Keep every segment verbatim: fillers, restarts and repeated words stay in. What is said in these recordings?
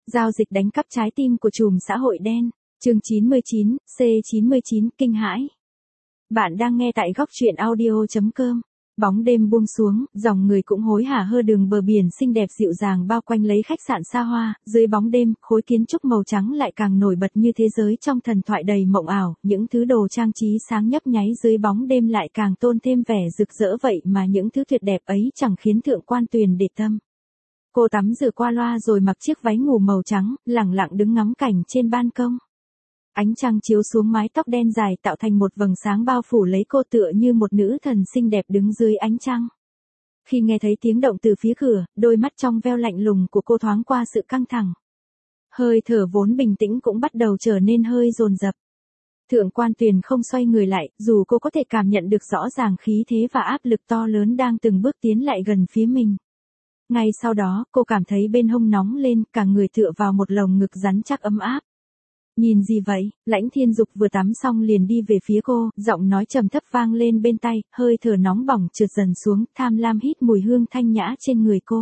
Giao dịch đánh cắp trái tim của trùm xã hội đen. Chương chín mươi chín, C chín mươi chín, kinh hãi. Bạn đang nghe tại góc truyện audio chấm com. Bóng đêm buông xuống, dòng người cũng hối hả hơ đường bờ biển xinh đẹp dịu dàng bao quanh lấy khách sạn xa hoa, dưới bóng đêm, khối kiến trúc màu trắng lại càng nổi bật như thế giới trong thần thoại đầy mộng ảo, những thứ đồ trang trí sáng nhấp nháy dưới bóng đêm lại càng tôn thêm vẻ rực rỡ vậy mà những thứ tuyệt đẹp ấy chẳng khiến Thượng Quan Tuyền để tâm. Cô tắm rửa qua loa rồi mặc chiếc váy ngủ màu trắng, lẳng lặng đứng ngắm cảnh trên ban công. Ánh trăng chiếu xuống mái tóc đen dài tạo thành một vầng sáng bao phủ lấy cô tựa như một nữ thần xinh đẹp đứng dưới ánh trăng. Khi nghe thấy tiếng động từ phía cửa, đôi mắt trong veo lạnh lùng của cô thoáng qua sự căng thẳng. Hơi thở vốn bình tĩnh cũng bắt đầu trở nên hơi dồn dập. Thượng Quan Tuyền không xoay người lại, dù cô có thể cảm nhận được rõ ràng khí thế và áp lực to lớn đang từng bước tiến lại gần phía mình. Ngay sau đó, cô cảm thấy bên hông nóng lên, cả người tựa vào một lồng ngực rắn chắc ấm áp. Nhìn gì vậy? Lãnh Thiên Dục vừa tắm xong liền đi về phía cô, giọng nói trầm thấp vang lên bên tai, hơi thở nóng bỏng trượt dần xuống, tham lam hít mùi hương thanh nhã trên người cô.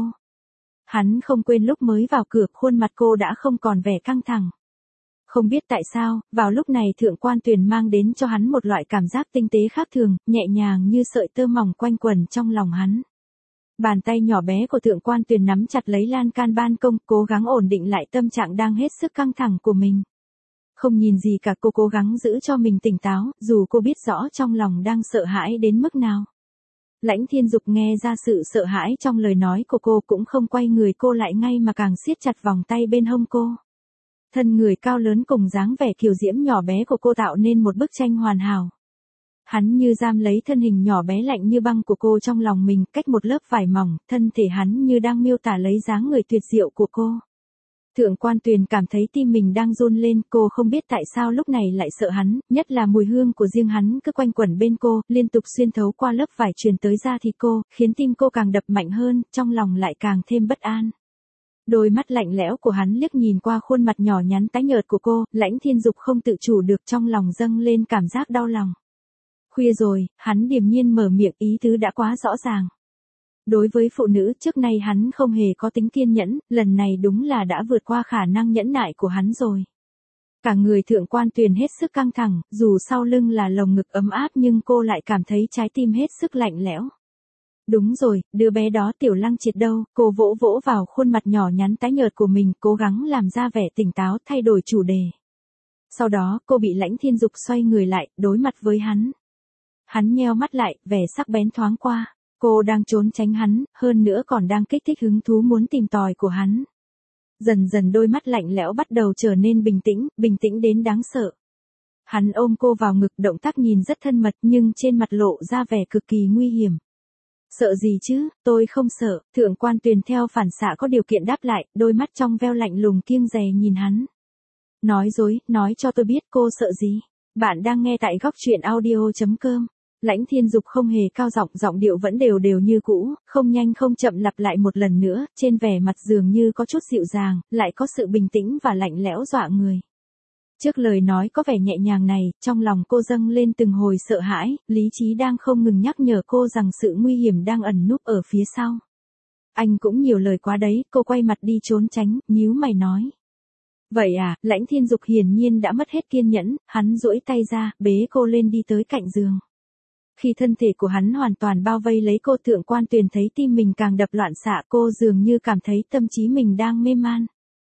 Hắn không quên lúc mới vào cửa, khuôn mặt cô đã không còn vẻ căng thẳng. Không biết tại sao, vào lúc này Thượng Quan Tuyền mang đến cho hắn một loại cảm giác tinh tế khác thường, nhẹ nhàng như sợi tơ mỏng quanh quẩn trong lòng hắn. Bàn tay nhỏ bé của Thượng Quan Tuyền nắm chặt lấy lan can ban công, cố gắng ổn định lại tâm trạng đang hết sức căng thẳng của mình. Không nhìn gì cả, cô cố gắng giữ cho mình tỉnh táo, dù cô biết rõ trong lòng đang sợ hãi đến mức nào. Lãnh Thiên Dục nghe ra sự sợ hãi trong lời nói của cô cũng không quay người cô lại ngay mà càng siết chặt vòng tay bên hông cô. Thân người cao lớn cùng dáng vẻ kiều diễm nhỏ bé của cô tạo nên một bức tranh hoàn hảo. Hắn như giam lấy thân hình nhỏ bé lạnh như băng của cô trong lòng mình, cách một lớp vải mỏng, thân thể hắn như đang miêu tả lấy dáng người tuyệt diệu của cô. Thượng Quan Tuyền cảm thấy tim mình đang run lên, cô không biết tại sao lúc này lại sợ hắn, nhất là mùi hương của riêng hắn cứ quanh quẩn bên cô, liên tục xuyên thấu qua lớp vải truyền tới da thịt cô, khiến tim cô càng đập mạnh hơn, trong lòng lại càng thêm bất an. Đôi mắt lạnh lẽo của hắn liếc nhìn qua khuôn mặt nhỏ nhắn tái nhợt của cô, Lãnh Thiên Dục không tự chủ được trong lòng dâng lên cảm giác đau lòng. Khuya rồi, hắn điềm nhiên mở miệng, ý tứ đã quá rõ ràng. Đối với phụ nữ trước nay hắn không hề có tính kiên nhẫn, lần này đúng là đã vượt qua khả năng nhẫn nại của hắn rồi. Cả người Thượng Quan Tuyền hết sức căng thẳng, dù sau lưng là lồng ngực ấm áp nhưng cô lại cảm thấy trái tim hết sức lạnh lẽo. Đúng rồi, đứa bé đó Tiểu Lăng Triệt đâu? Cô vỗ vỗ vào khuôn mặt nhỏ nhắn tái nhợt của mình, cố gắng làm ra vẻ tỉnh táo, thay đổi chủ đề. Sau đó, cô bị Lãnh Thiên Dục xoay người lại, đối mặt với hắn. Hắn nheo mắt lại, vẻ sắc bén thoáng qua. Cô đang trốn tránh hắn, hơn nữa còn đang kích thích hứng thú muốn tìm tòi của hắn. Dần dần đôi mắt lạnh lẽo bắt đầu trở nên bình tĩnh, bình tĩnh đến đáng sợ. Hắn ôm cô vào ngực, động tác nhìn rất thân mật nhưng trên mặt lộ ra vẻ cực kỳ nguy hiểm. Sợ gì chứ, tôi không sợ. Thượng Quan Tuyền theo phản xạ có điều kiện đáp lại, đôi mắt trong veo lạnh lùng kiêng dè nhìn hắn. Nói dối, nói cho tôi biết cô sợ gì. Bạn đang nghe tại góc truyện audio chấm com. Lãnh Thiên Dục không hề cao giọng, giọng điệu vẫn đều đều như cũ, không nhanh không chậm lặp lại một lần nữa, trên vẻ mặt dường như có chút dịu dàng, lại có sự bình tĩnh và lạnh lẽo dọa người. Trước lời nói có vẻ nhẹ nhàng này, trong lòng cô dâng lên từng hồi sợ hãi, lý trí đang không ngừng nhắc nhở cô rằng sự nguy hiểm đang ẩn núp ở phía sau. Anh cũng nhiều lời quá đấy, cô quay mặt đi trốn tránh, nhíu mày nói. Vậy à, Lãnh Thiên Dục hiển nhiên đã mất hết kiên nhẫn, hắn duỗi tay ra, bế cô lên đi tới cạnh giường. Khi thân thể của hắn hoàn toàn bao vây lấy cô, Thượng Quan Tuyền thấy tim mình càng đập loạn xạ, cô dường như cảm thấy tâm trí mình đang mê man.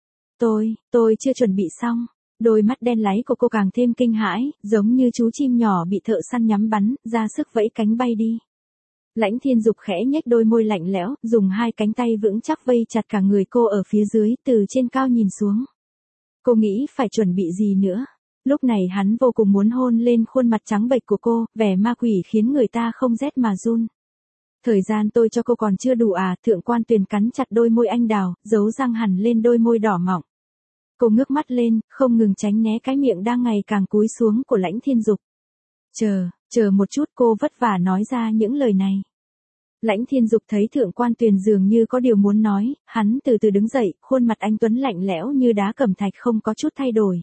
Tôi, tôi chưa chuẩn bị xong. Đôi mắt đen láy của cô càng thêm kinh hãi, giống như chú chim nhỏ bị thợ săn nhắm bắn, ra sức vẫy cánh bay đi. Lãnh Thiên Dục khẽ nhếch đôi môi lạnh lẽo, dùng hai cánh tay vững chắc vây chặt cả người cô ở phía dưới, từ trên cao nhìn xuống. Cô nghĩ phải chuẩn bị gì nữa? Lúc này hắn vô cùng muốn hôn lên khuôn mặt trắng bệch của cô, vẻ ma quỷ khiến người ta không rét mà run. Thời gian tôi cho cô còn chưa đủ à? Thượng Quan Tuyền cắn chặt đôi môi anh đào, giấu răng hẳn lên đôi môi đỏ mọng. Cô ngước mắt lên, không ngừng tránh né cái miệng đang ngày càng cúi xuống của Lãnh Thiên Dục. Chờ, chờ một chút, cô vất vả nói ra những lời này. Lãnh Thiên Dục thấy Thượng Quan Tuyền dường như có điều muốn nói, hắn từ từ đứng dậy, khuôn mặt anh tuấn lạnh lẽo như đá cẩm thạch không có chút thay đổi.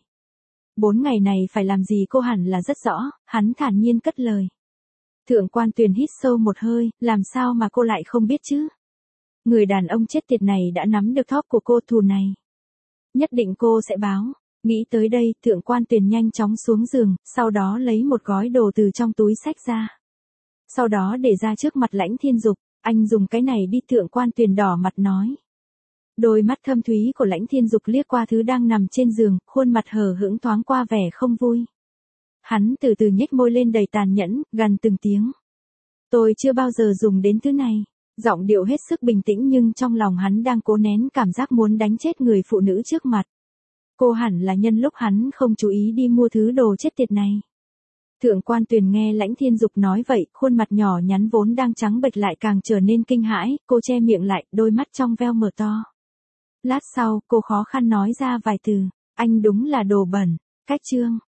Bốn ngày này phải làm gì cô hẳn là rất rõ, hắn thản nhiên cất lời. Thượng Quan Tuyền hít sâu một hơi, làm sao mà cô lại không biết chứ? Người đàn ông chết tiệt này đã nắm được thóp của cô, thù này. Nhất định cô sẽ báo. Nghĩ tới đây, Thượng Quan Tuyền nhanh chóng xuống giường, sau đó lấy một gói đồ từ trong túi xách ra. Sau đó để ra trước mặt Lãnh Thiên Dục, anh dùng cái này đi. Thượng Quan Tuyền đỏ mặt nói. Đôi mắt thâm thúy của Lãnh Thiên Dục liếc qua thứ đang nằm trên giường, khuôn mặt hờ hững thoáng qua vẻ không vui. Hắn từ từ nhếch môi lên đầy tàn nhẫn, gằn từng tiếng. Tôi chưa bao giờ dùng đến thứ này. Giọng điệu hết sức bình tĩnh nhưng trong lòng hắn đang cố nén cảm giác muốn đánh chết người phụ nữ trước mặt. Cô hẳn là nhân lúc hắn không chú ý đi mua thứ đồ chết tiệt này. Thượng Quan Tuyền nghe Lãnh Thiên Dục nói vậy, khuôn mặt nhỏ nhắn vốn đang trắng bệch lại càng trở nên kinh hãi, cô che miệng lại, đôi mắt trong veo mở to. Lát sau, cô khó khăn nói ra vài từ, anh đúng là đồ bẩn. Cách chương